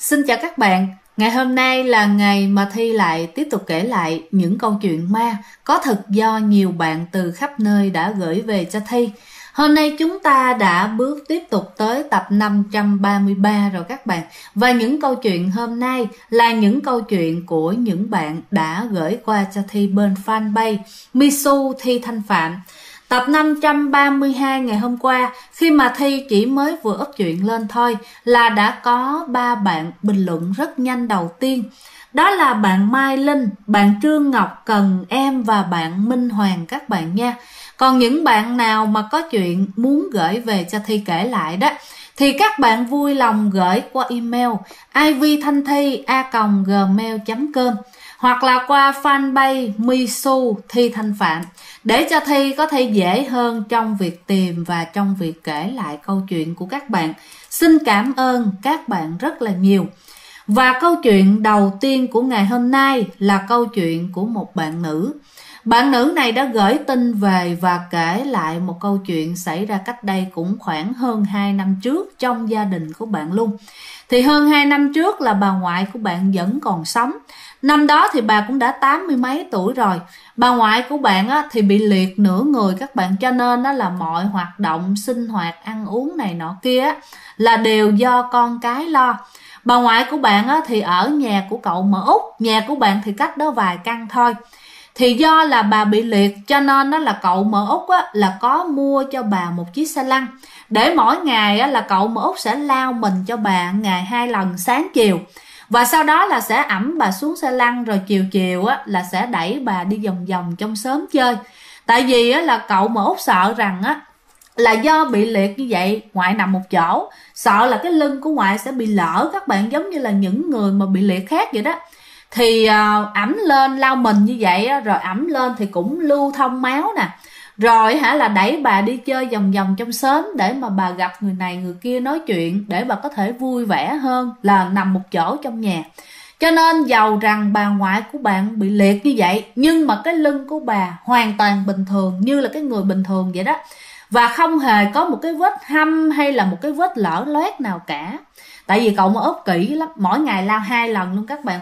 Xin chào các bạn. Ngày hôm nay là ngày mà Thi lại tiếp tục kể lại những câu chuyện ma có thật do nhiều bạn từ khắp nơi đã gửi về cho Thi. Hôm nay chúng ta đã bước tiếp tục tới tập 533 rồi các bạn. Và những câu chuyện hôm nay là những câu chuyện của những bạn đã gửi qua cho Thi bên fanpage Misu Thi Thanh Phạm. Tập 532 ngày hôm qua, khi mà Thi chỉ mới vừa up chuyện lên thôi là đã có 3 bạn bình luận rất nhanh đầu tiên. Đó là bạn Mai Linh, bạn Trương Ngọc Cần Em và bạn Minh Hoàng các bạn nha. Còn những bạn nào mà có chuyện muốn gửi về cho Thi kể lại đó thì các bạn vui lòng gửi qua email ivthanthi@gmail.com hoặc là qua fanpage Misu Thi Thanh Phạm để cho Thi có thể dễ hơn trong việc tìm và trong việc kể lại câu chuyện của các bạn. Xin cảm ơn các bạn rất là nhiều. Và câu chuyện đầu tiên của ngày hôm nay là câu chuyện của một bạn nữ. Bạn nữ này đã gửi tin về và kể lại một câu chuyện xảy ra cách đây cũng khoảng hơn 2 năm trước trong gia đình của bạn luôn. Thì hơn 2 năm trước là bà ngoại của bạn vẫn còn sống. Năm đó thì bà cũng đã 80 mấy tuổi rồi. Bà ngoại của bạn thì bị liệt nửa người các bạn, cho nên là mọi hoạt động sinh hoạt ăn uống này nọ kia là đều do con cái lo. Bà ngoại của bạn thì ở nhà của cậu mà Út, nhà của bạn thì cách đó vài căn thôi. Thì do là bà bị liệt cho nên là cậu mợ Út là có mua cho bà một chiếc xe lăn để mỗi ngày là cậu mợ Út sẽ lao mình cho bà ngày 2 lần sáng chiều. Và sau đó là sẽ ẵm bà xuống xe lăn, rồi chiều chiều là sẽ đẩy bà đi vòng vòng trong xóm chơi. Tại vì là cậu mợ Út sợ rằng là do bị liệt như vậy, ngoại nằm một chỗ, sợ là cái lưng của ngoại sẽ bị lỡ các bạn, giống như là những người mà bị liệt khác vậy đó. Thì ẩm lên lao mình như vậy rồi ẩm lên thì cũng lưu thông máu nè, rồi là đẩy bà đi chơi vòng vòng trong xóm để mà bà gặp người này người kia nói chuyện, để bà có thể vui vẻ hơn là nằm một chỗ trong nhà. Cho nên dầu rằng bà ngoại của bạn bị liệt như vậy, nhưng mà cái lưng của bà hoàn toàn bình thường, như là cái người bình thường vậy đó, và không hề có một cái vết hăm hay là một cái vết lở loét nào cả. Tại vì cậu mà ốp kỹ lắm, mỗi ngày lao 2 lần luôn các bạn.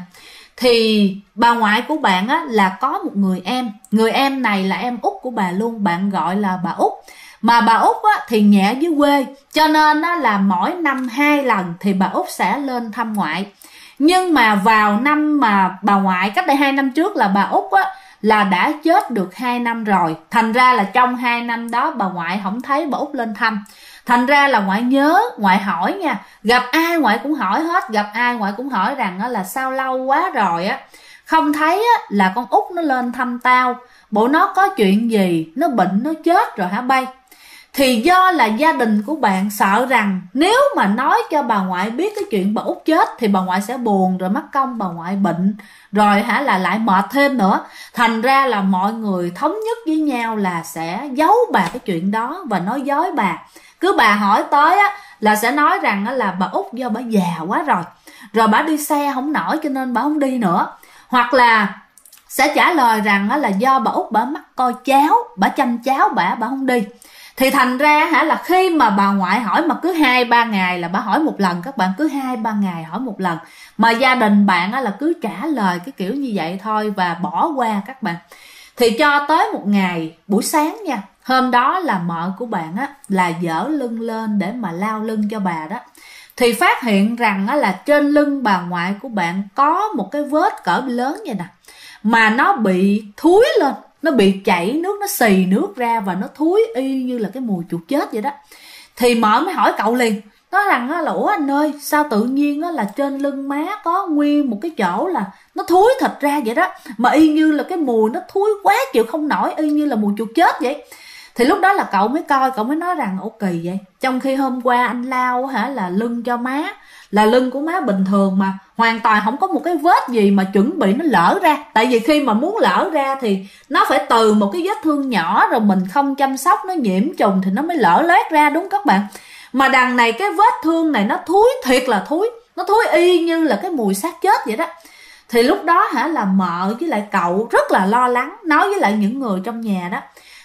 Thì bà ngoại của bạn là có một người em này là em út của bà luôn, bạn gọi là bà út. Mà bà út thì nhà dưới quê, cho nên là mỗi năm 2 lần thì bà út sẽ lên thăm ngoại. Nhưng mà vào năm mà bà ngoại cách đây 2 năm trước là bà út là đã chết được 2 năm rồi. Thành ra là trong 2 năm đó bà ngoại không thấy bà út lên thăm. Thành ra là ngoại nhớ, ngoại hỏi nha, gặp ai ngoại cũng hỏi hết, gặp ai ngoại cũng hỏi rằng là sao lâu quá rồi không thấy là con út nó lên thăm tao, bộ nó có chuyện gì, nó bệnh nó chết rồi hả bay. Thì do là gia đình của bạn sợ rằng nếu mà nói cho bà ngoại biết cái chuyện bà út chết thì bà ngoại sẽ buồn, rồi mắc công bà ngoại bệnh, rồi là lại mệt thêm nữa. Thành ra là mọi người thống nhất với nhau là sẽ giấu bà cái chuyện đó và nói dối bà. Cứ bà hỏi tới là sẽ nói rằng là bà út do bà già quá rồi bà đi xe không nổi cho nên bà không đi nữa. Hoặc là sẽ trả lời rằng là do bà út bà mắc coi cháu, bà chăm cháu bà không đi. Thì thành ra là khi mà bà ngoại hỏi mà cứ 2-3 ngày là bà hỏi một lần các bạn, cứ 2-3 ngày hỏi một lần. Mà gia đình bạn là cứ trả lời cái kiểu như vậy thôi và bỏ qua các bạn. Thì cho tới một ngày buổi sáng nha, hôm đó là mợ của bạn là dở lưng lên để mà lao lưng cho bà đó. Thì phát hiện rằng là trên lưng bà ngoại của bạn có một cái vết cỡ lớn vậy nè, mà nó bị thúi lên, nó bị chảy nước, nó xì nước ra và nó thúi y như là cái mùi chuột chết vậy đó. Thì mợ mới hỏi cậu liền, nói rằng là ủa anh ơi, sao tự nhiên là trên lưng má có nguyên một cái chỗ là nó thúi thịt ra vậy đó, mà y như là cái mùi nó thúi quá chịu không nổi, y như là mùi chuột chết vậy. Thì lúc đó là cậu mới coi, cậu mới nói rằng ủa kỳ vậy, trong khi hôm qua anh lao là lưng cho má, là lưng của má bình thường mà hoàn toàn không có một cái vết gì mà chuẩn bị nó lỡ ra. Tại vì khi mà muốn lỡ ra thì nó phải từ một cái vết thương nhỏ, rồi mình không chăm sóc nó nhiễm trùng thì nó mới lỡ loét ra, đúng các bạn. Mà đằng này cái vết thương này nó thúi, thiệt là thúi, nó thúi y như là cái mùi xác chết vậy đó. Thì lúc đó là mợ với lại cậu rất là lo lắng, nói với lại những người trong nhà đó.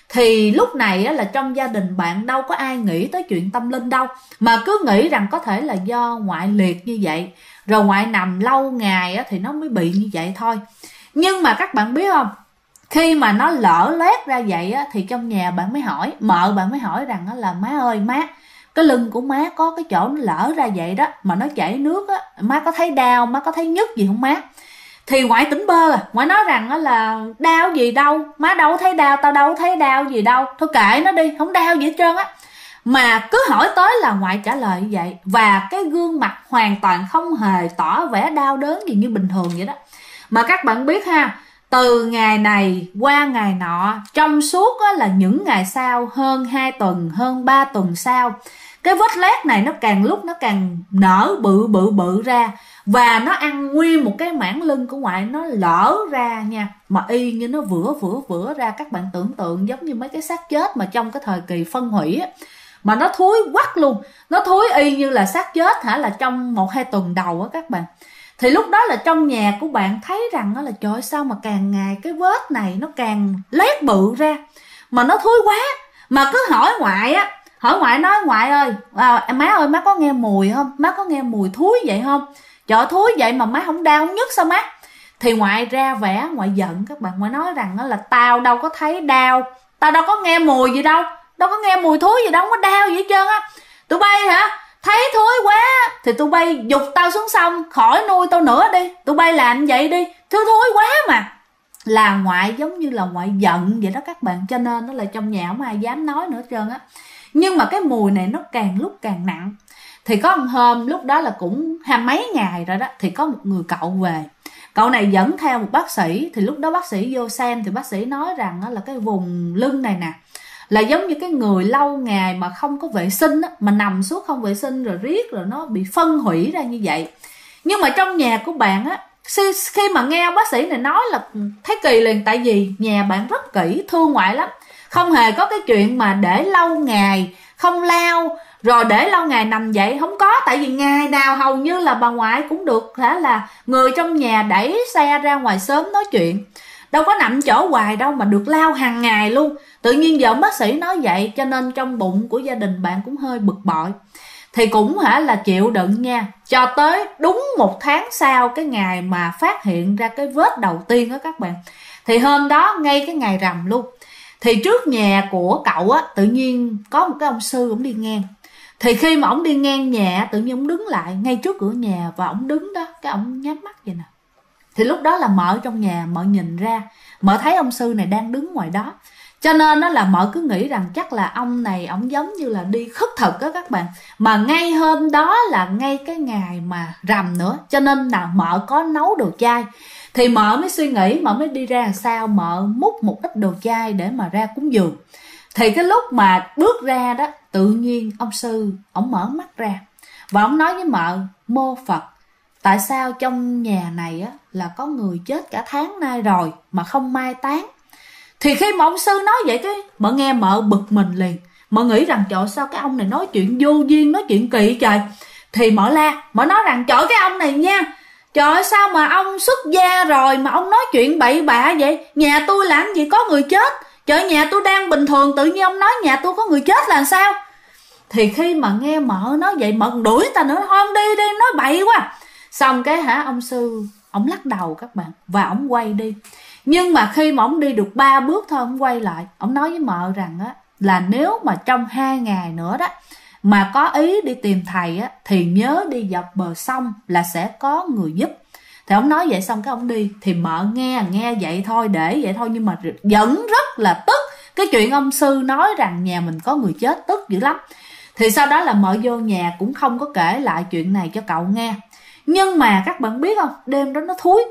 Thì lúc này là trong gia đình bạn đâu có ai nghĩ tới chuyện tâm linh đâu, mà cứ nghĩ rằng có thể là do ngoại liệt như vậy, rồi ngoại nằm lâu ngày thì nó mới bị như vậy thôi. Nhưng mà các bạn biết không, khi mà nó lở loét ra vậy thì trong nhà bạn mới hỏi, mợ bạn mới hỏi rằng là má ơi má, cái lưng của má có cái chỗ nó lở ra vậy đó, mà nó chảy nước á, má có thấy đau, má có thấy nhức gì không má? Thì ngoại tỉnh bơ ngoại nói rằng là đau gì đâu, má đâu thấy đau, tao đâu thấy đau gì đâu, thôi kệ nó đi, không đau gì hết trơn á. Mà cứ hỏi tới là ngoại trả lời như vậy, và cái gương mặt hoàn toàn không hề tỏ vẻ đau đớn gì như bình thường vậy đó. Mà các bạn biết ha, từ ngày này qua ngày nọ, trong suốt là những ngày sau, hơn 2 tuần, hơn 3 tuần sau, cái vết loét này nó càng lúc nó càng nở bự ra, và nó ăn nguyên một cái mảng lưng của ngoại, nó lở ra nha, mà y như nó vữa ra. Các bạn tưởng tượng giống như mấy cái xác chết mà trong cái thời kỳ phân hủy á, mà nó thúi quắc luôn, nó thúi y như là xác chết là trong 1-2 tuần đầu á các bạn. Thì lúc đó là trong nhà của bạn thấy rằng là trời ơi, sao mà càng ngày cái vết này nó càng loét bự ra, mà nó thúi quá. Mà cứ hỏi ngoại á, hỏi ngoại nói ngoại ơi, má ơi má có nghe mùi không, má có nghe mùi thúi vậy không, trời ơi, thúi vậy mà má không đau không nhức sao má? Thì ngoại ra vẻ ngoại giận các bạn, ngoại nói rằng là tao đâu có thấy đau, tao đâu có nghe mùi gì đâu, đâu có nghe mùi thúi gì đâu, không có đau gì hết trơn á. Tụi bay hả, thấy thúi quá thì tụi bay giục tao xuống sông khỏi nuôi tao nữa đi, tụi bay làm vậy đi, thúi quá mà. Là ngoại giống như là ngoại giận vậy đó các bạn, cho nên nó là trong nhà không ai dám nói nữa hết trơn á. Nhưng mà cái mùi này nó càng lúc càng nặng. Thì có một hôm, lúc đó là cũng 20 mấy ngày rồi đó, thì có một người cậu về, cậu này dẫn theo một bác sĩ. Thì lúc đó bác sĩ vô xem thì bác sĩ nói rằng là cái vùng lưng này nè là giống như cái người lâu ngày mà không có vệ sinh á, mà nằm suốt không vệ sinh rồi riết rồi nó bị phân hủy ra như vậy. Nhưng mà trong nhà của bạn á, khi mà nghe bác sĩ này nói là thấy kỳ liền, tại vì nhà bạn rất kỹ, thương ngoại lắm, không hề có cái chuyện mà để lâu ngày không lau, rồi để lâu ngày nằm vậy, không có. Tại vì ngày nào hầu như là bà ngoại cũng được là người trong nhà đẩy xe ra ngoài sớm nói chuyện, đâu có nằm chỗ hoài đâu, mà được lau hàng ngày luôn. Tự nhiên giờ bác sĩ nói vậy, cho nên trong bụng của gia đình bạn cũng hơi bực bội. Thì cũng là chịu đựng nha, cho tới đúng 1 tháng sau cái ngày mà phát hiện ra cái vết đầu tiên đó các bạn. Thì hôm đó ngay cái ngày rằm luôn, thì trước nhà của cậu á, tự nhiên có một cái ông sư ổng đi ngang. Thì khi mà ổng đi ngang nhà, tự nhiên ổng đứng lại ngay trước cửa nhà, và ổng đứng đó, cái ổng nhắm mắt vậy nè. Thì lúc đó là mợ trong nhà, mợ nhìn ra, mợ thấy ông sư này đang đứng ngoài đó. Cho nên đó là mợ cứ nghĩ rằng chắc là ông này ổng giống như là đi khất thực đó các bạn. Mà ngay hôm đó là ngay cái ngày mà rằm nữa, cho nên là mợ có nấu đồ chay. Thì mợ mới suy nghĩ, mợ mới đi ra sao mợ múc một ít đồ chay để mà ra cúng dường. Thì cái lúc mà bước ra đó, tự nhiên ông sư ổng mở mắt ra, và ổng nói với mợ: mô Phật, tại sao trong nhà này á là có người chết cả tháng nay rồi mà không mai táng? Thì khi mà ông sư nói vậy, cái mợ nghe mợ bực mình liền. Mợ nghĩ rằng trời, sao cái ông này nói chuyện vô duyên, nói chuyện kỳ trời. Thì mợ la, mợ nói rằng trời, cái ông này nha, trời, sao mà ông xuất gia rồi mà ông nói chuyện bậy bạ vậy? Nhà tôi làm gì có người chết, trời, nhà tôi đang bình thường, tự nhiên ông nói nhà tôi có người chết là sao? Thì khi mà nghe mợ nói vậy, mợ còn đuổi ta nữa, thôi đi đi, nói bậy quá. Xong cái ông sư ổng lắc đầu các bạn, và ổng quay đi. Nhưng mà khi mà ổng đi được 3 bước thôi, ổng quay lại, ổng nói với mợ rằng á, là nếu mà trong 2 ngày nữa đó mà có ý đi tìm thầy á, thì nhớ đi dọc bờ sông là sẽ có người giúp. Thì ổng nói vậy xong cái ổng đi. Thì mợ nghe vậy thôi, để vậy thôi, nhưng mà vẫn rất là tức cái chuyện ông sư nói rằng nhà mình có người chết, tức dữ lắm. Thì sau đó là mợ vô nhà cũng không có kể lại chuyện này cho cậu nghe. Nhưng mà các bạn biết không, đêm đó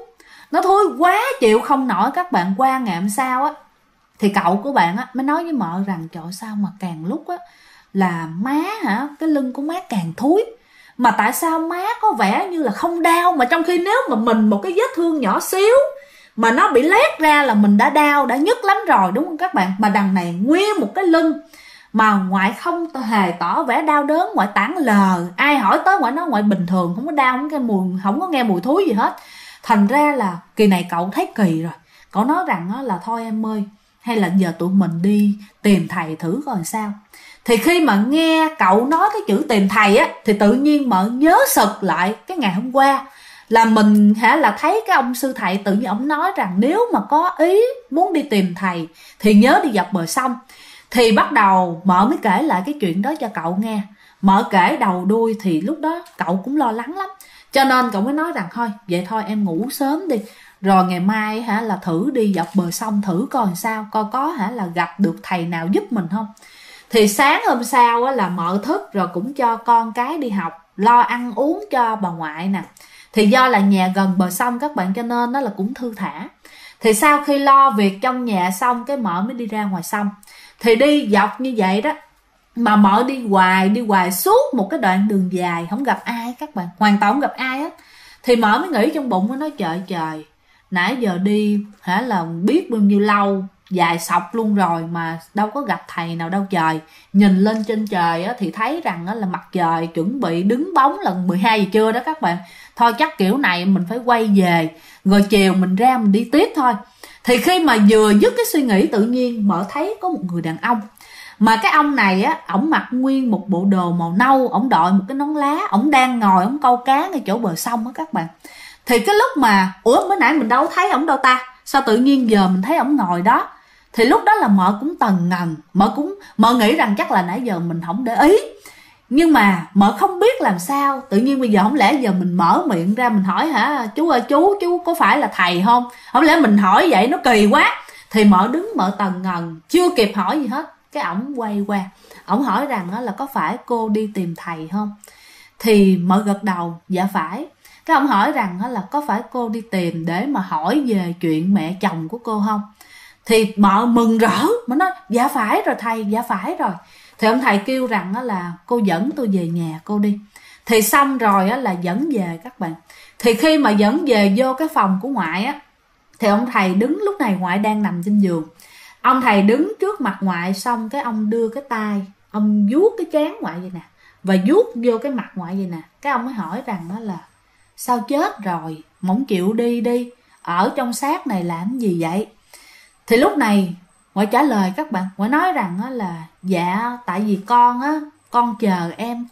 nó thúi quá chịu không nổi các bạn. Qua ngày hôm sau á, thì cậu của bạn á mới nói với mợ rằng trời, sao mà càng lúc á là má cái lưng của má càng thúi, mà tại sao má có vẻ như là không đau, mà trong khi nếu mà mình một cái vết thương nhỏ xíu mà nó bị loét ra là mình đã đau, đã nhức lắm rồi, đúng không các bạn? Mà đằng này nguyên một cái lưng mà ngoại không hề tỏ vẻ đau đớn, ngoại tản lờ. Ai hỏi tới ngoại nói ngoại bình thường, không có đau, không có nghe mùi thúi gì hết. Thành ra là kỳ này cậu thấy kỳ rồi, cậu nói rằng là thôi em ơi, hay là giờ tụi mình đi tìm thầy thử coi sao. Thì khi mà nghe cậu nói cái chữ tìm thầy á, thì tự nhiên Mợ nhớ sực lại cái ngày hôm qua là mình là thấy cái ông sư thầy tự nhiên ông nói rằng nếu mà có ý muốn đi tìm thầy thì nhớ đi dọc bờ sông. Thì bắt đầu Mợ mới kể lại cái chuyện đó cho cậu nghe. Mợ kể đầu đuôi thì lúc đó cậu cũng lo lắng lắm, cho nên cậu mới nói rằng thôi vậy thôi em ngủ sớm đi, rồi ngày mai là thử đi dọc bờ sông thử coi sao, coi có là gặp được thầy nào giúp mình không. Thì sáng hôm sau là Mợ thức rồi cũng cho con cái đi học, lo ăn uống cho bà ngoại nè. Thì do là nhà gần bờ sông các bạn, cho nên nó là cũng thư thả. Thì sau khi lo việc trong nhà xong, cái Mợ mới đi ra ngoài sông. Thì đi dọc như vậy đó, mà Mợ đi hoài suốt một cái đoạn đường dài, không gặp ai các bạn, hoàn toàn không gặp ai hết. Thì Mợ mới nghĩ trong bụng, mới nói trời, nãy giờ đi là biết bao nhiêu lâu, dài sọc luôn rồi mà đâu có gặp thầy nào đâu trời. Nhìn lên trên trời thì thấy rằng là mặt trời chuẩn bị đứng bóng là 12 giờ trưa đó các bạn. Thôi chắc kiểu này mình phải quay về, rồi chiều mình ra mình đi tiếp thôi. Thì khi mà vừa dứt cái suy nghĩ, tự nhiên Mợ thấy có một người đàn ông. Mà cái ông này ổng mặc nguyên một bộ đồ màu nâu, ổng đội một cái nón lá, ổng đang ngồi ổng câu cá ngay chỗ bờ sông á các bạn. Thì cái lúc mà mới nãy mình đâu thấy ổng đâu ta, sao tự nhiên giờ mình thấy ổng ngồi đó. Thì lúc đó là Mợ cũng tần ngần, Mợ nghĩ rằng chắc là nãy giờ mình không để ý, nhưng mà Mợ không biết làm sao. Tự nhiên bây giờ không lẽ giờ mình mở miệng ra mình hỏi chú ơi chú có phải là thầy không, không lẽ mình hỏi vậy nó kỳ quá. Thì Mợ đứng Mợ tần ngần, chưa kịp hỏi gì hết, cái ổng quay qua, ổng hỏi rằng là có phải cô đi tìm thầy không. Thì Mợ gật đầu dạ phải. Cái ông hỏi rằng là có phải cô đi tìm để mà hỏi về chuyện mẹ chồng của cô không. Thì Mợ mừng rỡ, mà nói dạ phải rồi thầy, dạ phải rồi. Thì ông thầy kêu rằng là cô dẫn tôi về nhà cô đi. Thì xong rồi là dẫn về các bạn. Thì khi mà dẫn về vô cái phòng của ngoại thì ông thầy đứng, lúc này ngoại đang nằm trên giường. Ông thầy đứng trước mặt ngoại, xong cái ông đưa cái tay, ông vuốt cái trán ngoại vậy nè, và vuốt vô cái mặt ngoại vậy nè. Cái ông mới hỏi rằng là sao chết rồi mỏng chịu đi, ở trong xác này làm gì vậy. Thì lúc này ngoại trả lời các bạn, ngoại nói rằng là dạ tại vì con chờ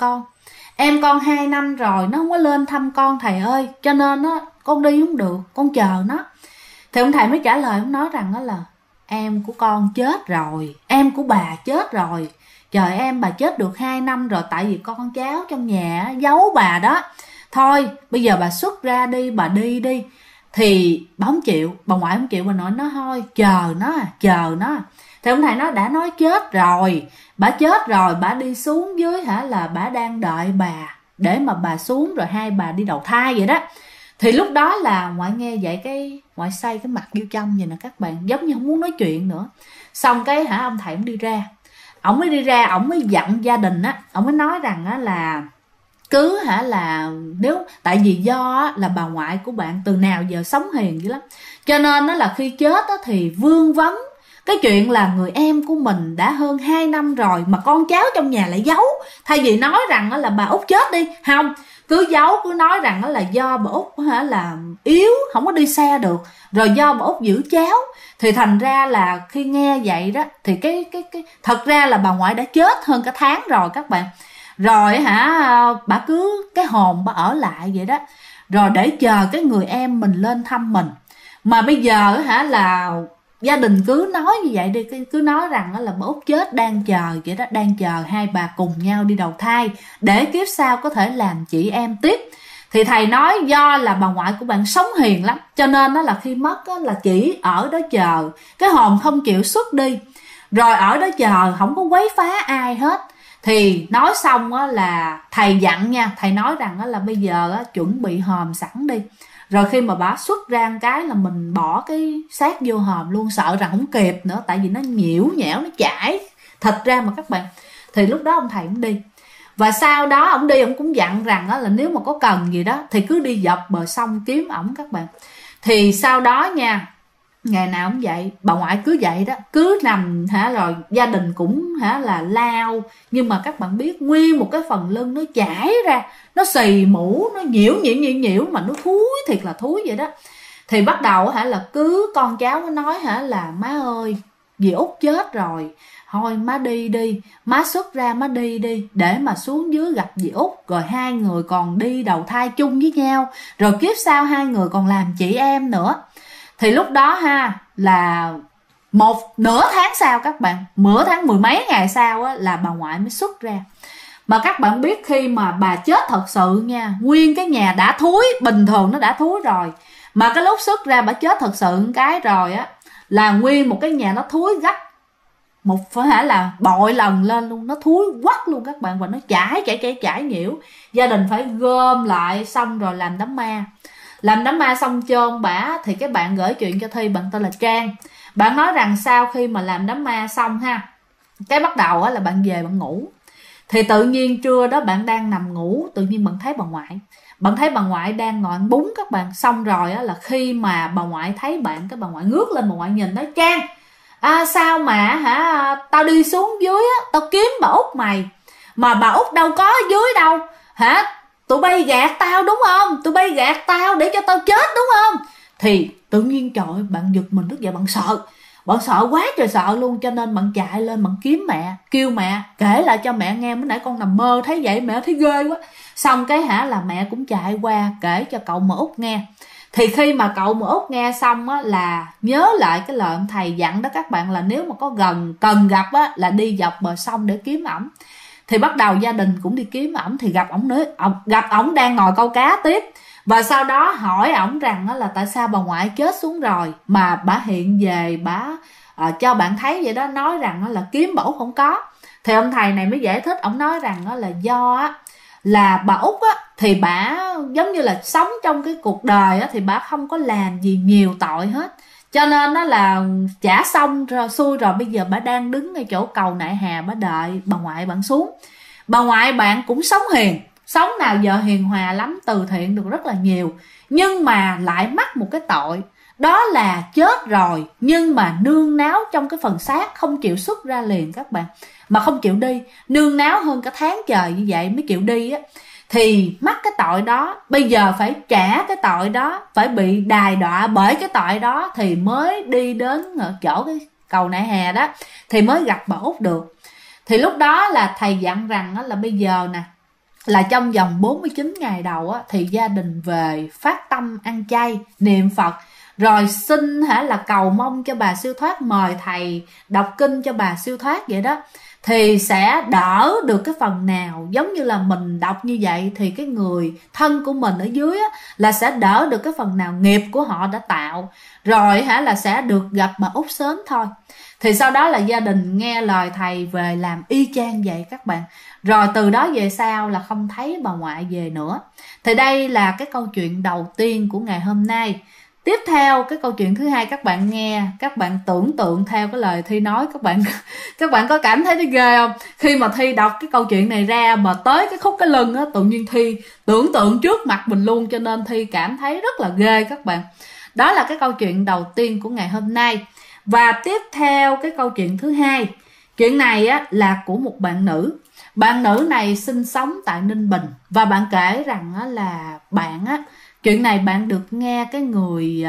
em con 2 năm rồi nó không có lên thăm con thầy ơi, cho nên con đi không được, con chờ nó. Thì ông thầy mới trả lời, ông nói rằng là em của con chết rồi, em của bà chết rồi, trời em bà chết được 2 năm rồi, tại vì con cháu trong nhà giấu bà đó. Thôi bây giờ bà xuất ra đi, bà đi. Thì bà không chịu, bà ngoại không chịu, bà nội nói thôi chờ nó. Thì ông thầy nói đã nói chết rồi, bà chết rồi, bà đi xuống dưới là bà đang đợi bà để mà bà xuống rồi hai bà đi đầu thai vậy đó. Thì lúc đó là ngoại nghe vậy, cái ngoại xoay cái mặt vô trong vậy nè các bạn, giống như không muốn nói chuyện nữa. Xong cái ông thầy cũng đi ra, ổng mới dặn gia đình ổng mới nói rằng là cứ là nếu tại vì do là bà ngoại của bạn từ nào giờ sống hiền dữ lắm, cho nên là khi chết thì vương vấn cái chuyện là người em của mình đã hơn 2 năm rồi mà con cháu trong nhà lại giấu. Thay vì nói rằng là bà Út chết đi, không, cứ giấu, cứ nói rằng là do bà Út là yếu, không có đi xe được, rồi do bà Út giữ cháu. Thì thành ra là khi nghe vậy đó thì cái thật ra là bà ngoại đã chết hơn cả tháng rồi các bạn. Rồi bà cứ cái hồn bà ở lại vậy đó, rồi để chờ cái người em mình lên thăm mình. Mà bây giờ là gia đình cứ nói như vậy đi, cứ nói rằng là bà Út chết đang chờ vậy đó, đang chờ hai bà cùng nhau đi đầu thai để kiếp sau có thể làm chị em tiếp. Thì thầy nói do là bà ngoại của bạn sống hiền lắm, cho nên là khi mất là chỉ ở đó chờ, cái hồn không chịu xuất đi, rồi ở đó chờ không có quấy phá ai hết. Thì nói xong là thầy dặn nha, thầy nói rằng là bây giờ chuẩn bị hòm sẵn đi, rồi khi mà bà xuất ra cái là mình bỏ cái xác vô hòm luôn, sợ rằng không kịp nữa, tại vì nó nhiễu nhẽo, nó chảy thịt ra mà các bạn. Thì lúc đó ông thầy cũng đi, và sau đó ông đi ông cũng dặn rằng là nếu mà có cần gì đó thì cứ đi dọc bờ sông kiếm ổng các bạn. Thì sau đó nha, ngày nào cũng vậy, bà ngoại cứ vậy đó, cứ nằm rồi gia đình cũng là lao, nhưng mà các bạn biết nguyên một cái phần lưng nó chảy ra, nó xì mũ, nó nhiễu mà nó thúi, thiệt là thúi vậy đó. Thì bắt đầu là cứ con cháu nó nói là má ơi dì Út chết rồi, thôi má đi đi, má xuất ra má đi đi, để mà xuống dưới gặp dì Út, rồi hai người còn đi đầu thai chung với nhau, rồi kiếp sau hai người còn làm chị em nữa. Thì lúc đó ha, là nửa tháng sau các bạn, nửa tháng mười mấy ngày sau á, là bà ngoại mới xuất ra. Mà các bạn biết khi mà bà chết thật sự nha, nguyên cái nhà đã thúi, bình thường nó đã thúi rồi, mà cái lúc xuất ra bà chết thật sự cái rồi á, là nguyên một cái nhà nó thúi gấp phải là bội lần lên luôn, nó thúi quắc luôn các bạn, và nó chảy nhiễu. Gia đình phải gom lại, xong rồi làm đám ma. Làm đám ma xong chôn bả. Thì cái bạn gửi chuyện cho Thi, bạn tên là Trang, bạn nói rằng sau khi mà làm đám ma xong ha, cái bắt đầu á là bạn về bạn ngủ. Thì tự nhiên trưa đó bạn đang nằm ngủ, tự nhiên bạn thấy bà ngoại. Bạn thấy bà ngoại đang ngồi ăn bún các bạn. Xong rồi á, là khi mà bà ngoại thấy bạn, cái bà ngoại ngước lên, bà ngoại nhìn nói: Trang, sao mà tao đi xuống dưới á, tao kiếm bà Út mày, mà bà Út đâu có ở dưới đâu hả? Tụi bay gạt tao đúng không? Tụi bay gạt tao để cho tao chết đúng không? Thì tự nhiên trời ơi, bạn giật mình, tức dậy bạn sợ. Bạn sợ quá trời sợ luôn, cho nên bạn chạy lên bạn kiếm mẹ, kêu mẹ kể lại cho mẹ nghe, mới nãy con nằm mơ thấy vậy, mẹ thấy ghê quá. Xong cái là mẹ cũng chạy qua kể cho cậu mà Út nghe. Thì khi mà cậu mà Út nghe xong á, là nhớ lại cái lời ông thầy dặn đó các bạn, là nếu mà có cần gặp á, là đi dọc bờ sông để kiếm ổng. Thì bắt đầu gia đình cũng đi kiếm ổng, thì gặp ổng đang ngồi câu cá tiếp. Và sau đó hỏi ổng rằng là tại sao bà ngoại chết xuống rồi mà bả hiện về bả cho bạn thấy vậy đó, nói rằng là kiếm bà Út không có. Thì ông thầy này mới giải thích, ổng nói rằng là do là bà Út thì bả giống như là sống trong cái cuộc đời thì bả không có làm gì nhiều tội hết, cho nên đó là trả xong rồi xuôi rồi, bây giờ bả đang đứng ngay chỗ cầu Nại Hà, bả đợi bà ngoại bạn xuống. Bà ngoại bạn cũng sống hiền, sống nào giờ hiền hòa lắm, từ thiện được rất là nhiều, nhưng mà lại mắc một cái tội, đó là chết rồi nhưng mà nương náo trong cái phần xác, không chịu xuất ra liền các bạn, mà không chịu đi, nương náo hơn cả tháng trời như vậy mới chịu đi á. Thì mắc cái tội đó, bây giờ phải trả cái tội đó, phải bị đày đọa bởi cái tội đó thì mới đi đến chỗ cái cầu Nại Hà đó, thì mới gặp bà Út được. Thì lúc đó là thầy dặn rằng là bây giờ nè, là trong vòng 49 ngày đầu thì gia đình về phát tâm ăn chay, niệm Phật, rồi xin là cầu mong cho bà siêu thoát, mời thầy đọc kinh cho bà siêu thoát vậy đó, thì sẽ đỡ được cái phần nào. Giống như là mình đọc như vậy thì cái người thân của mình ở dưới là sẽ đỡ được cái phần nào nghiệp của họ đã tạo, rồi là sẽ được gặp bà Út sớm thôi. Thì sau đó là gia đình nghe lời thầy về làm y chang vậy các bạn. Rồi từ đó về sau là không thấy bà ngoại về nữa. Thì đây là cái câu chuyện đầu tiên của ngày hôm nay. Tiếp theo cái câu chuyện thứ hai các bạn nghe, các bạn tưởng tượng theo cái lời Thi nói, các bạn có cảm thấy nó ghê không? Khi mà Thi đọc cái câu chuyện này ra mà tới cái khúc cái lưng tự nhiên Thi tưởng tượng trước mặt mình luôn, cho nên Thi cảm thấy rất là ghê các bạn. Đó là cái câu chuyện đầu tiên của ngày hôm nay. Và tiếp theo cái câu chuyện thứ hai. Chuyện này là của một bạn nữ. Bạn nữ này sinh sống tại Ninh Bình, và bạn kể rằng là bạn chuyện này bạn được nghe cái người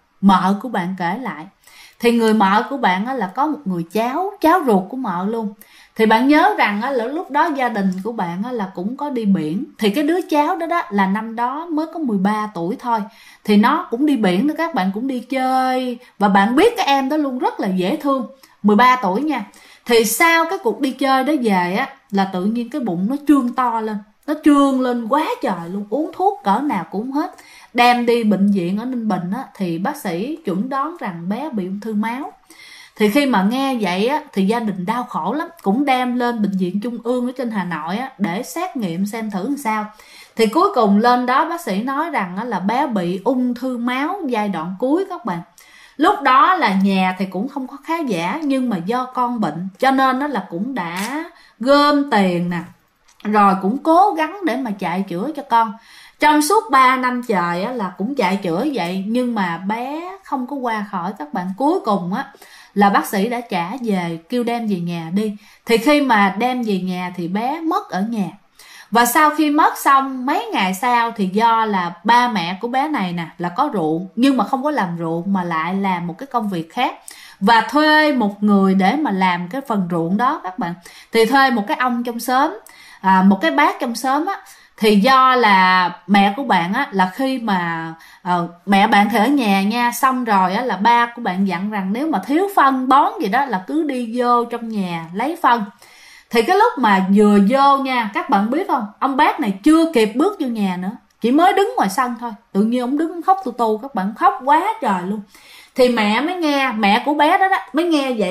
mợ của bạn kể lại. Thì người mợ của bạn là có một người cháu ruột của mợ luôn. Thì bạn nhớ rằng là lúc đó gia đình của bạn là cũng có đi biển. Thì cái đứa cháu đó là năm đó mới có 13 tuổi thôi. Thì nó cũng đi biển nữa các bạn, cũng đi chơi. Và bạn biết cái em đó luôn rất là dễ thương, 13 tuổi nha. Thì sau cái cuộc đi chơi đó về là tự nhiên cái bụng nó trương to lên. Nó trương lên quá trời luôn, uống thuốc cỡ nào cũng hết. Đem đi bệnh viện ở Ninh Bình thì bác sĩ chuẩn đoán rằng bé bị ung thư máu. Thì khi mà nghe vậy thì gia đình đau khổ lắm, cũng đem lên bệnh viện Trung ương ở trên Hà Nội để xét nghiệm xem thử làm sao. Thì cuối cùng lên đó bác sĩ nói rằng là bé bị ung thư máu giai đoạn cuối các bạn. Lúc đó là nhà thì cũng không có khá giả, nhưng mà do con bệnh cho nên là cũng đã gom tiền nè, rồi cũng cố gắng để mà chạy chữa cho con. Trong suốt 3 năm trời là cũng chạy chữa vậy, nhưng mà bé không có qua khỏi các bạn. Cuối cùng là bác sĩ đã trả về, kêu đem về nhà đi. Thì khi mà đem về nhà thì bé mất ở nhà. Và sau khi mất xong mấy ngày sau thì do là ba mẹ của bé này nè là có ruộng, nhưng mà không có làm ruộng mà lại làm một cái công việc khác. và thuê một người để mà làm cái phần ruộng đó các bạn. Thì thuê một cái ông trong xóm, một cái bác trong xóm á. Thì do là mẹ của bạn á, là khi mà mẹ bạn thì ở nhà nha, xong rồi á, là ba của bạn dặn rằng nếu mà thiếu phân bón gì đó là cứ đi vô trong nhà lấy phân. Thì cái lúc mà vừa vô nha, các bạn biết không, ông bác này chưa kịp bước vô nhà nữa, chỉ mới đứng ngoài sân thôi, tự nhiên ông đứng khóc tu tu, các bạn, khóc quá trời luôn. Thì mẹ mới nghe, mẹ của bé đó mới nghe vậy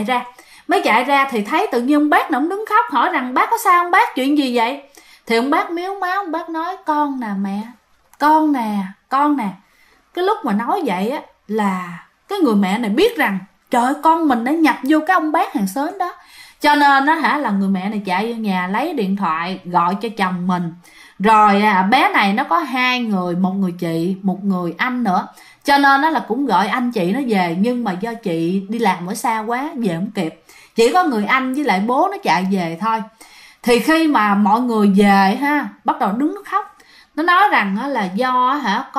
mới chạy ra thì thấy tự nhiên ông bác này ông đứng khóc, hỏi rằng bác có sao không bác, chuyện gì vậy? Thì ông bác mếu máu, ông bác nói con nè mẹ, con nè. Cái lúc mà nói vậy á, là cái người mẹ này biết rằng trời ơi, con mình đã nhập vô cái ông bác hàng xóm đó. Cho nên nó là người mẹ này chạy vô nhà lấy điện thoại gọi cho chồng mình. Rồi bé này nó có hai người, một người chị, một người anh nữa. Cho nên nó là cũng gọi anh chị nó về, nhưng mà do chị đi làm ở xa quá về không kịp, chỉ có người anh với lại bố nó chạy về thôi. Thì khi mà mọi người về ha, bắt đầu đứng nó khóc. Nó nói rằng là do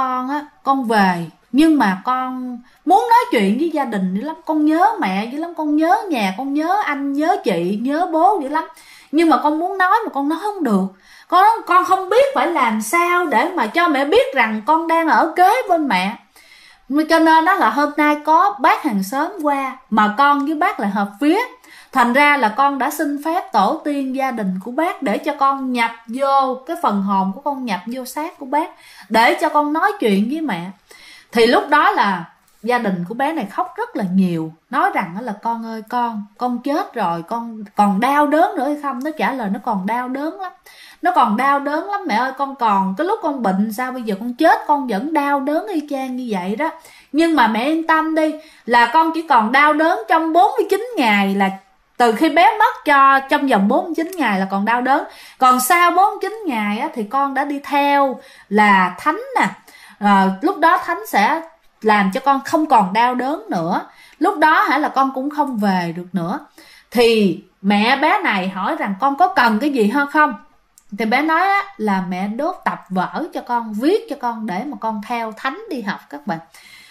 con về, nhưng mà con muốn nói chuyện với gia đình dữ lắm, con nhớ mẹ dữ lắm, con nhớ nhà, con nhớ anh, nhớ chị, nhớ bố dữ lắm. Nhưng mà con muốn nói mà con nói không được. Con không biết phải làm sao để mà cho mẹ biết rằng con đang ở kế bên mẹ. Cho nên đó là hôm nay có bác hàng xóm qua, mà con với bác lại hợp vía. Thành ra là con đã xin phép tổ tiên gia đình của bác để cho con nhập vô cái phần hồn của con, nhập vô xác của bác, để cho con nói chuyện với mẹ. Thì lúc đó là gia đình của bé này khóc rất là nhiều, nói rằng là con ơi, con chết rồi, con còn đau đớn nữa hay không? Nó trả lời nó còn đau đớn lắm, nó còn đau đớn lắm mẹ ơi, con còn cái lúc con bệnh sao bây giờ con chết con vẫn đau đớn y chang như vậy đó. Nhưng mà mẹ yên tâm đi, là con chỉ còn đau đớn trong 49 ngày, là từ khi bé mất cho trong vòng 49 ngày là còn đau đớn. Còn sau 49 ngày á, thì con đã đi theo là thánh nè. Lúc đó thánh sẽ làm cho con không còn đau đớn nữa. Lúc đó là con cũng không về được nữa. Thì mẹ bé này hỏi rằng con có cần cái gì hơn không? Thì bé nói là mẹ đốt tập vở cho con, viết cho con để mà con theo thánh đi học các bạn.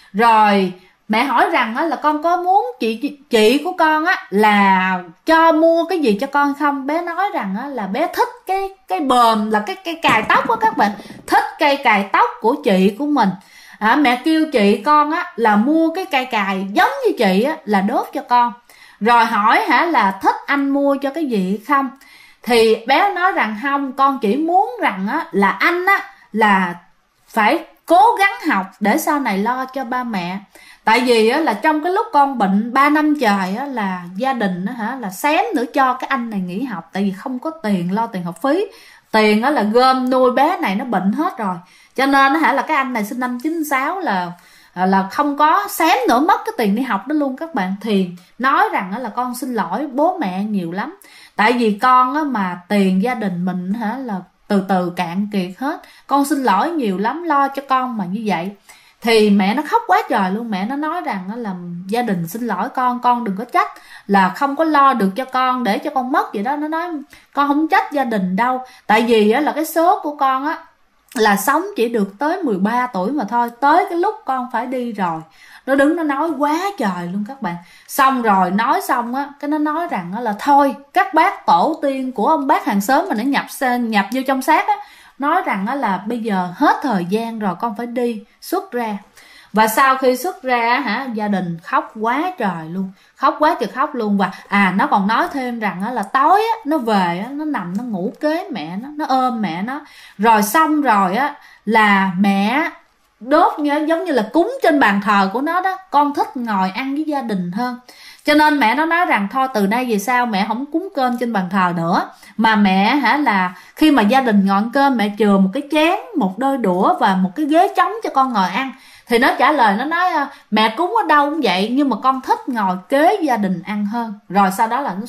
Rồi mẹ hỏi rằng là con có muốn chị của con là cho mua cái gì cho con không? Bé nói rằng là bé thích cái bờm, là cái cài tóc đó các bạn, thích cây cài tóc của chị của mình. Mẹ kêu chị con là mua cái cây cài giống như chị là đốt cho con. Rồi hỏi là thích anh mua cho cái gì không? Thì bé nói rằng không, con chỉ muốn rằng là anh là phải cố gắng học để sau này lo cho ba mẹ. Tại vì là trong cái lúc con bệnh 3 năm trời là gia đình là xém nữa cho cái anh này nghỉ học, tại vì không có tiền lo tiền học phí. Tiền là gom nuôi bé này, nó bệnh hết rồi. Cho nên là cái anh này sinh năm 96 là không có, xém nữa mất cái tiền đi học đó luôn các bạn. Thì nói rằng là con xin lỗi bố mẹ nhiều lắm, tại vì con mà tiền gia đình mình là từ từ cạn kiệt hết. Con xin lỗi nhiều lắm, lo cho con mà như vậy. Thì mẹ nó khóc quá trời luôn. Mẹ nó nói rằng là gia đình xin lỗi con đừng có trách là không có lo được cho con để cho con mất vậy đó. Nó nói con không trách gia đình đâu, tại vì là cái số của con là sống chỉ được tới 13 tuổi mà thôi, tới cái lúc con phải đi rồi. Nó đứng nó nói quá trời luôn các bạn. Xong rồi nói xong cái nó nói rằng là thôi các bác tổ tiên của ông bác hàng xóm mà nó nhập vô trong xác nói rằng là bây giờ hết thời gian rồi, con phải đi xuất ra. Và sau khi xuất ra gia đình khóc quá trời luôn, khóc quá trời khóc luôn. Và nó còn nói thêm rằng là tối nó về nó nằm nó ngủ kế mẹ nó ôm mẹ nó. Rồi xong rồi là mẹ đốt giống như là cúng trên bàn thờ của nó đó. Con thích ngồi ăn với gia đình hơn, cho nên mẹ nó nói rằng thôi từ nay về sau mẹ không cúng cơm trên bàn thờ nữa, mà mẹ là khi mà gia đình ngồi ăn cơm mẹ chừa một cái chén, một đôi đũa và một cái ghế trống cho con ngồi ăn. Thì nó trả lời nó nói mẹ cúng ở đâu cũng vậy, nhưng mà con thích ngồi kế gia đình ăn hơn. Rồi sau đó là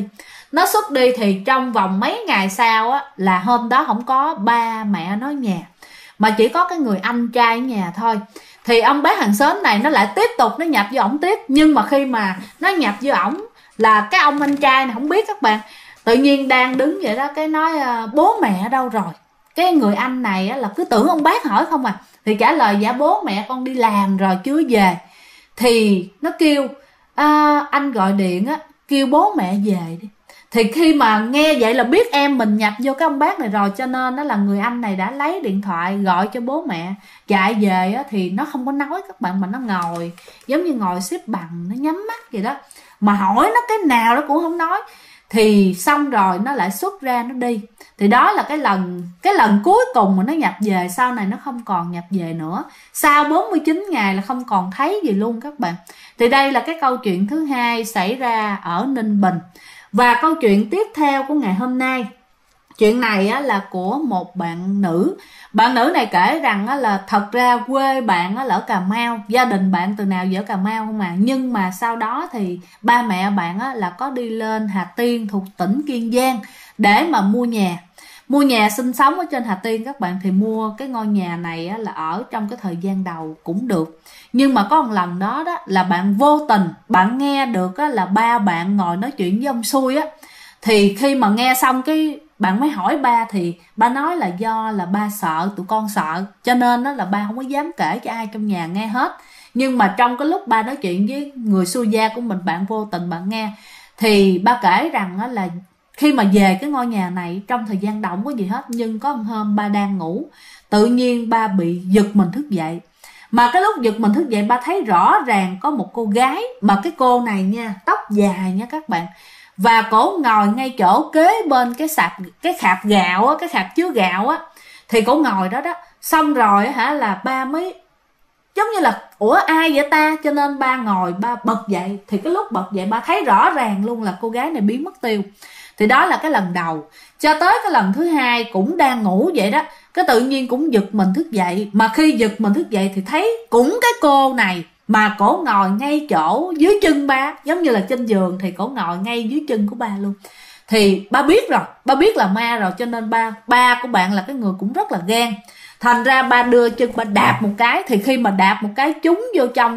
nó xuất đi thì trong vòng mấy ngày sau là hôm đó không có ba mẹ nó nhà, mà chỉ có cái người anh trai ở nhà thôi. Thì ông bác hàng xóm này nó lại tiếp tục nó nhập vô ổng tiếp. Nhưng mà khi mà nó nhập vô ổng là cái ông anh trai này không biết các bạn, tự nhiên đang đứng vậy đó, cái nói bố mẹ ở đâu rồi? Cái người anh này là cứ tưởng ông bác hỏi không thì trả lời dạ bố mẹ con đi làm rồi chưa về. Thì nó kêu anh gọi điện á kêu bố mẹ về đi. Thì khi mà nghe vậy là biết em mình nhập vô cái ông bác này rồi, cho nên đó là người anh này đã lấy điện thoại gọi cho bố mẹ chạy về á. Thì nó không có nói các bạn, mà nó ngồi giống như ngồi xếp bằng, nó nhắm mắt vậy đó, mà hỏi nó cái nào nó cũng không nói. Thì xong rồi nó lại xuất ra nó đi. Thì đó là cái lần cuối cùng mà nó nhập về. Sau này nó không còn nhập về nữa, sau 49 ngày là không còn thấy gì luôn các bạn. Thì đây là cái câu chuyện thứ hai xảy ra ở Ninh Bình. Và câu chuyện tiếp theo của ngày hôm nay, chuyện này á, là của một bạn nữ. Bạn nữ này kể rằng á, là thật ra quê bạn á, là ở Cà Mau, gia đình bạn từ nào ở Cà Mau không à. Nhưng mà sau đó thì ba mẹ bạn á, là có đi lên Hà Tiên thuộc tỉnh Kiên Giang để mà mua nhà sinh sống ở trên Hà Tiên các bạn. Thì mua cái ngôi nhà này á, là ở trong cái thời gian đầu cũng được. Nhưng mà có một lần đó là bạn vô tình bạn nghe được á, là ba bạn ngồi nói chuyện với ông Xui á. Thì khi mà nghe xong cái bạn mới hỏi ba, thì ba nói là do là ba sợ tụi con sợ, cho nên đó là ba không có dám kể cho ai trong nhà nghe hết. Nhưng mà trong cái lúc ba nói chuyện với người Xui gia của mình, bạn vô tình bạn nghe. Thì ba kể rằng đó là khi mà về cái ngôi nhà này trong thời gian đầu không có gì hết, nhưng có một hôm ba đang ngủ, tự nhiên ba bị giật mình thức dậy. Mà cái lúc giật mình thức dậy ba thấy rõ ràng có một cô gái, mà cái cô này nha, tóc dài nha các bạn, và cổ ngồi ngay chỗ kế bên cái khạp gạo á, cái khạp chứa gạo á. Thì cổ ngồi đó đó. Xong rồi là ba mới giống như là ủa ai vậy ta, cho nên ba ngồi ba bật dậy. Thì cái lúc bật dậy ba thấy rõ ràng luôn là cô gái này biến mất tiêu. Thì đó là cái lần đầu. Cho tới cái lần thứ hai cũng đang ngủ vậy đó, cái tự nhiên cũng giật mình thức dậy. Mà khi giật mình thức dậy thì thấy cũng cái cô này, mà cổ ngồi ngay chỗ dưới chân ba, giống như là trên giường thì cổ ngồi ngay dưới chân của ba luôn. Thì ba biết rồi, ba biết là ma rồi, cho nên ba của bạn là cái người cũng rất là gan. Thành ra ba đưa chân ba đạp một cái. Thì khi mà đạp một cái trúng vô trong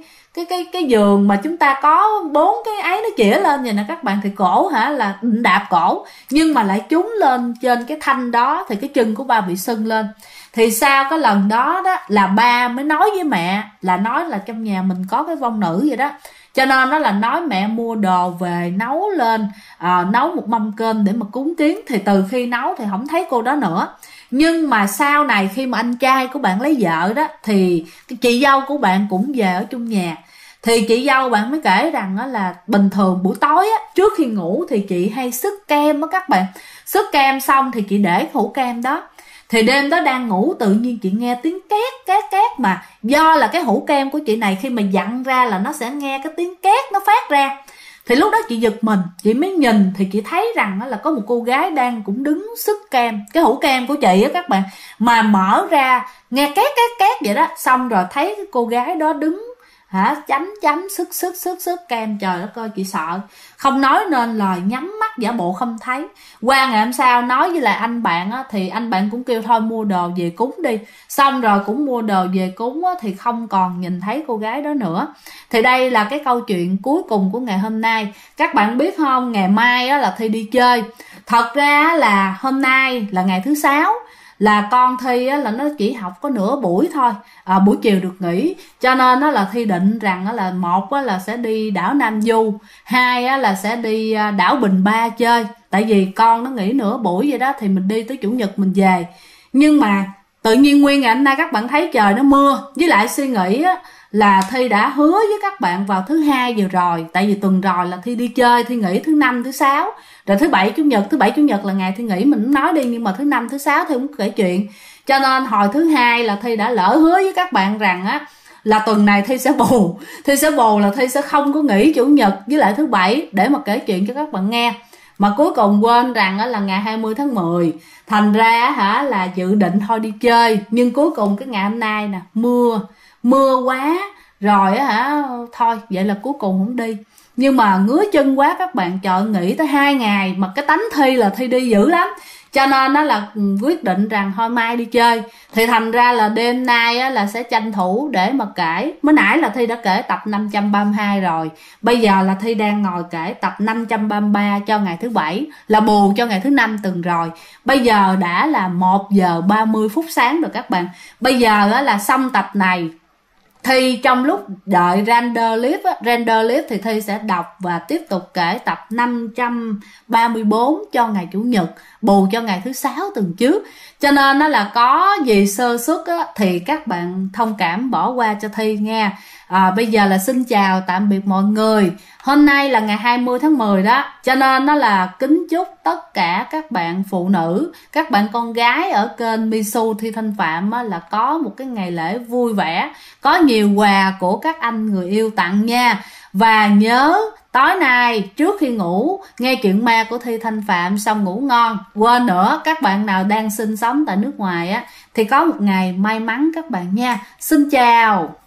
cái giường mà chúng ta có 4 cái ấy nó chĩa lên vậy nè các bạn, thì cổ là đạp cổ, nhưng mà lại trúng lên trên cái thanh đó, thì cái chân của ba bị sưng lên. Thì sau cái lần đó là ba mới nói với mẹ, là nói là trong nhà mình có cái vong nữ vậy đó, cho nên nó là nói mẹ mua đồ về nấu lên, nấu một mâm cơm để mà cúng kiến. Thì từ khi nấu thì không thấy cô đó nữa. Nhưng mà sau này khi mà anh trai của bạn lấy vợ đó, thì cái chị dâu của bạn cũng về ở chung nhà. Thì chị dâu bạn mới kể rằng đó là bình thường buổi tối á, trước khi ngủ thì chị hay xức kem á các bạn. Xức kem xong thì chị để cái hũ kem đó. Thì đêm đó đang ngủ tự nhiên chị nghe tiếng két, mà do là cái hũ kem của chị này khi mà dặn ra là nó sẽ nghe cái tiếng két nó phát ra. Thì lúc đó chị giật mình, chị mới nhìn thì chị thấy rằng là có một cô gái đang cũng đứng xức kem, cái hũ kem của chị á các bạn, mà mở ra nghe két vậy đó. Xong rồi thấy cái cô gái đó đứng chấm xức kem. Trời đất ơi, chị sợ không nói nên lời, nhắm mắt giả bộ không thấy. Qua ngày hôm sau nói với lại anh bạn á, thì anh bạn cũng kêu thôi mua đồ về cúng đi. Xong rồi cũng mua đồ về cúng á, thì không còn nhìn thấy cô gái đó nữa. Thì đây là cái câu chuyện cuối cùng của ngày hôm nay. Các bạn biết không, ngày mai á, là Thi đi chơi. Thật ra là hôm nay là ngày thứ 6, là con Thi á, là nó chỉ học có nửa buổi thôi, buổi chiều được nghỉ, cho nên nó là Thi định rằng á, là một á, là sẽ đi đảo Nam Du, hai á, là sẽ đi đảo Bình Ba chơi. Tại vì con nó nghỉ nửa buổi vậy đó, thì mình đi tới chủ nhật mình về. Nhưng mà tự nhiên nguyên ngày hôm nay các bạn thấy trời nó mưa, với lại suy nghĩ á, là Thi đã hứa với các bạn vào thứ Hai vừa rồi. Tại vì tuần rồi là Thi đi chơi, Thi nghỉ thứ Năm thứ Sáu, rồi thứ Bảy Chủ nhật là ngày Thi nghỉ mình cũng nói đi. Nhưng mà thứ Năm thứ Sáu Thi cũng kể chuyện, cho nên hồi thứ Hai là Thi đã lỡ hứa với các bạn rằng á, là tuần này Thi sẽ bù là Thi sẽ không có nghỉ Chủ nhật với lại thứ Bảy để mà kể chuyện cho các bạn nghe. Mà cuối cùng quên rằng á, là ngày 20 tháng 10. Thành ra là dự định thôi đi chơi, nhưng cuối cùng cái ngày hôm nay nè mưa quá rồi thôi vậy là cuối cùng không đi. Nhưng mà ngứa chân quá các bạn, trời, nghỉ tới 2 ngày mà cái tánh Thi là Thi đi dữ lắm, cho nên nó là quyết định rằng thôi mai đi chơi. Thì thành ra là đêm nay là sẽ tranh thủ để mà kể. Mới nãy là Thi đã kể tập 532 rồi, bây giờ là Thi đang ngồi kể tập 533 cho ngày thứ Bảy, là bù cho ngày thứ Năm tuần rồi. Bây giờ đã là 1 giờ 30 phút sáng rồi các bạn. Bây giờ là xong tập này Thì trong lúc đợi render clip thì Thi sẽ đọc và tiếp tục kể tập 534 cho ngày Chủ nhật, bù cho ngày thứ Sáu tuần trước. Cho nên nó là có gì sơ suất thì các bạn thông cảm bỏ qua cho Thi nha. Bây giờ là xin chào tạm biệt mọi người. Hôm nay là ngày 20 tháng 10 đó. Cho nên nó là kính chúc tất cả các bạn phụ nữ, các bạn con gái ở kênh Misu Thi Thanh Phạm là có một cái ngày lễ vui vẻ, có nhiều quà của các anh người yêu tặng nha. Và nhớ tối nay trước khi ngủ nghe chuyện ma của Thi Thanh Phạm xong ngủ ngon. Quên nữa, các bạn nào đang sinh sống tại nước ngoài thì có một ngày may mắn các bạn nha. Xin chào.